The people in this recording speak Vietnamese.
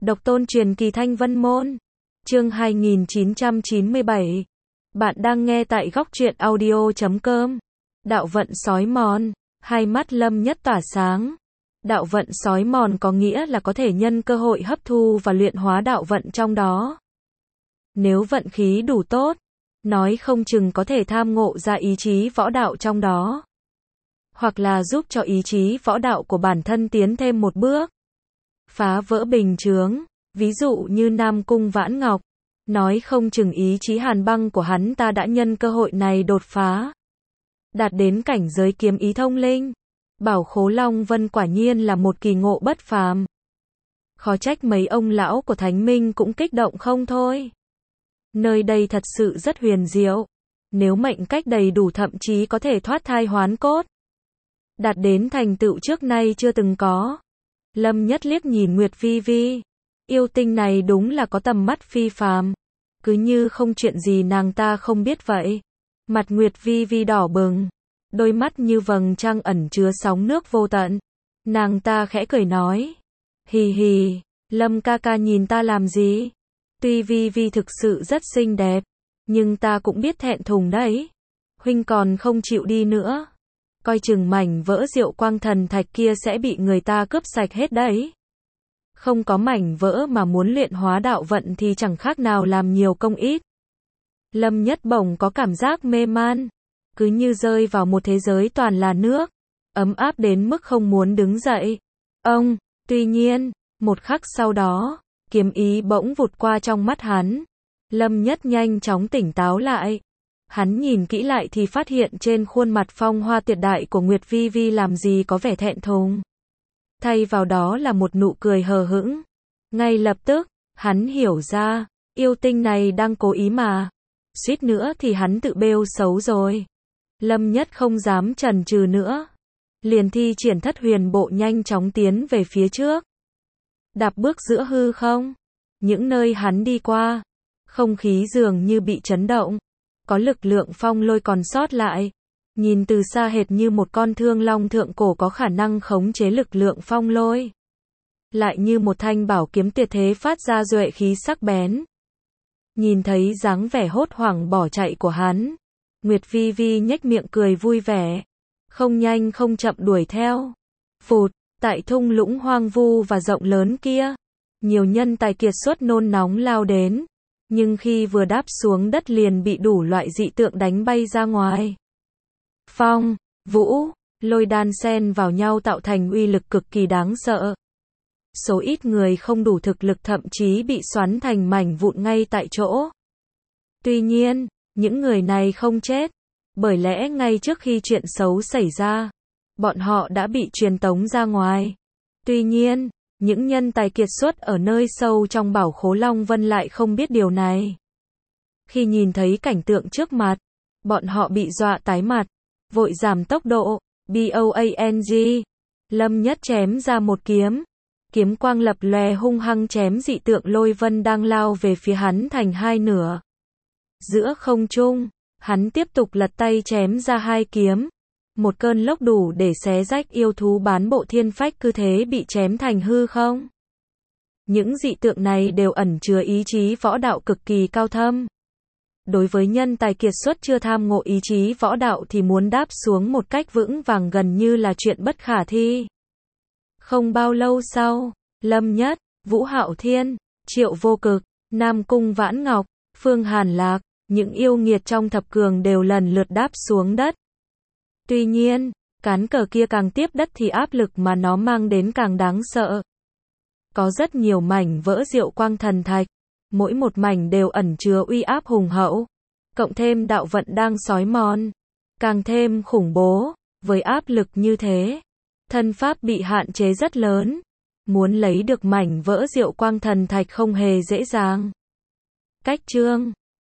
Độc tôn truyền kỳ Thanh Vân Môn. Chương 2997. Bạn đang nghe tại góc truyện audio.com. Đạo vận sói mòn. Hai mắt Lâm Nhất tỏa sáng. Đạo vận sói mòn có nghĩa là có thể nhân cơ hội hấp thu và luyện hóa đạo vận trong đó. Nếu vận khí đủ tốt, nói không chừng có thể tham ngộ ra ý chí võ đạo trong đó. Hoặc là giúp cho ý chí võ đạo của bản thân tiến thêm một bước. Phá vỡ bình chướng, ví dụ như Nam Cung Vãn Ngọc, nói không chừng ý chí hàn băng của hắn ta đã nhân cơ hội này đột phá. Đạt đến cảnh giới kiếm ý thông linh. Bảo khố Long Vân quả nhiên là một kỳ ngộ bất phàm. Khó trách mấy ông lão của Thánh Minh cũng kích động không thôi. Nơi đây thật sự rất huyền diệu. Nếu mệnh cách đầy đủ thậm chí có thể thoát thai hoán cốt. Đạt đến thành tựu trước nay chưa từng có. Lâm Nhất liếc nhìn Nguyệt Vi Vi. Yêu tinh này đúng là có tầm mắt phi phàm. Cứ như không chuyện gì nàng ta không biết vậy. Mặt Nguyệt Vi Vi đỏ bừng. Đôi mắt như vầng trăng ẩn chứa sóng nước vô tận. Nàng ta khẽ cười nói. Hì hì, Lâm ca ca nhìn ta làm gì? Tuy Vi Vi thực sự rất xinh đẹp, nhưng ta cũng biết thẹn thùng đấy. Huynh còn không chịu đi nữa. Coi chừng mảnh vỡ Diệu Quang Thần Thạch kia sẽ bị người ta cướp sạch hết đấy. Không có mảnh vỡ mà muốn luyện hóa đạo vận thì chẳng khác nào làm nhiều công ít. Lâm Nhất bỗng có cảm giác mê man, cứ như rơi vào một thế giới toàn là nước, ấm áp đến mức không muốn đứng dậy. Tuy nhiên, một khắc sau đó, kiếm ý bỗng vụt qua trong mắt hắn. Lâm Nhất nhanh chóng tỉnh táo lại. Hắn nhìn kỹ lại thì phát hiện trên khuôn mặt phong hoa tuyệt đại của Nguyệt Vi Vi làm gì có vẻ thẹn thùng. Thay vào đó là một nụ cười hờ hững. Ngay lập tức, hắn hiểu ra, yêu tinh này đang cố ý mà. Suýt nữa thì hắn tự bêu xấu rồi. Lâm Nhất không dám chần chừ nữa. Liền thi triển Thất Huyền Bộ nhanh chóng tiến về phía trước. Đạp bước giữa hư không. Những nơi hắn đi qua, không khí dường như bị chấn động. Có lực lượng phong lôi còn sót lại. Nhìn từ xa hệt như một con thương long thượng cổ có khả năng khống chế lực lượng phong lôi. Lại như một thanh bảo kiếm tuyệt thế phát ra duệ khí sắc bén. Nhìn thấy dáng vẻ hốt hoảng bỏ chạy của hắn, Nguyệt Vi Vi nhếch miệng cười vui vẻ. Không nhanh không chậm đuổi theo. Phụt, tại thung lũng hoang vu và rộng lớn kia, nhiều nhân tài kiệt xuất nôn nóng lao đến. Nhưng khi vừa đáp xuống đất liền bị đủ loại dị tượng đánh bay ra ngoài. Phong, vũ, lôi đan xen vào nhau tạo thành uy lực cực kỳ đáng sợ. Số ít người không đủ thực lực thậm chí bị xoắn thành mảnh vụn ngay tại chỗ. Tuy nhiên, những người này không chết. Bởi lẽ ngay trước khi chuyện xấu xảy ra, bọn họ đã bị truyền tống ra ngoài. Tuy nhiên, những nhân tài kiệt xuất ở nơi sâu trong bảo khố Long Vân lại không biết điều này. Khi nhìn thấy cảnh tượng trước mặt, bọn họ bị dọa tái mặt, vội giảm tốc độ. BOANG. Lâm Nhất chém ra một kiếm. Kiếm quang lập lòe hung hăng chém dị tượng lôi vân đang lao về phía hắn thành hai nửa. Giữa không trung, hắn tiếp tục lật tay chém ra hai kiếm. Một cơn lốc đủ để xé rách yêu thú bán bộ thiên phách cứ thế bị chém thành hư không. Những dị tượng này đều ẩn chứa ý chí võ đạo cực kỳ cao thâm. Đối với nhân tài kiệt xuất chưa tham ngộ ý chí võ đạo thì muốn đáp xuống một cách vững vàng gần như là chuyện bất khả thi. Không bao lâu sau, Lâm Nhất, Vũ Hạo Thiên, Triệu Vô Cực, Nam Cung Vãn Ngọc, Phương Hàn Lạc, những yêu nghiệt trong thập cường đều lần lượt đáp xuống đất. Tuy nhiên, cán cờ kia càng tiếp đất thì áp lực mà nó mang đến càng đáng sợ. Có rất nhiều mảnh vỡ Diệu Quang Thần Thạch, mỗi một mảnh đều ẩn chứa uy áp hùng hậu, cộng thêm đạo vận đang xói mòn, càng thêm khủng bố. Với áp lực như thế, thân pháp bị hạn chế rất lớn, muốn lấy được mảnh vỡ Diệu Quang Thần Thạch không hề dễ dàng. Cách chương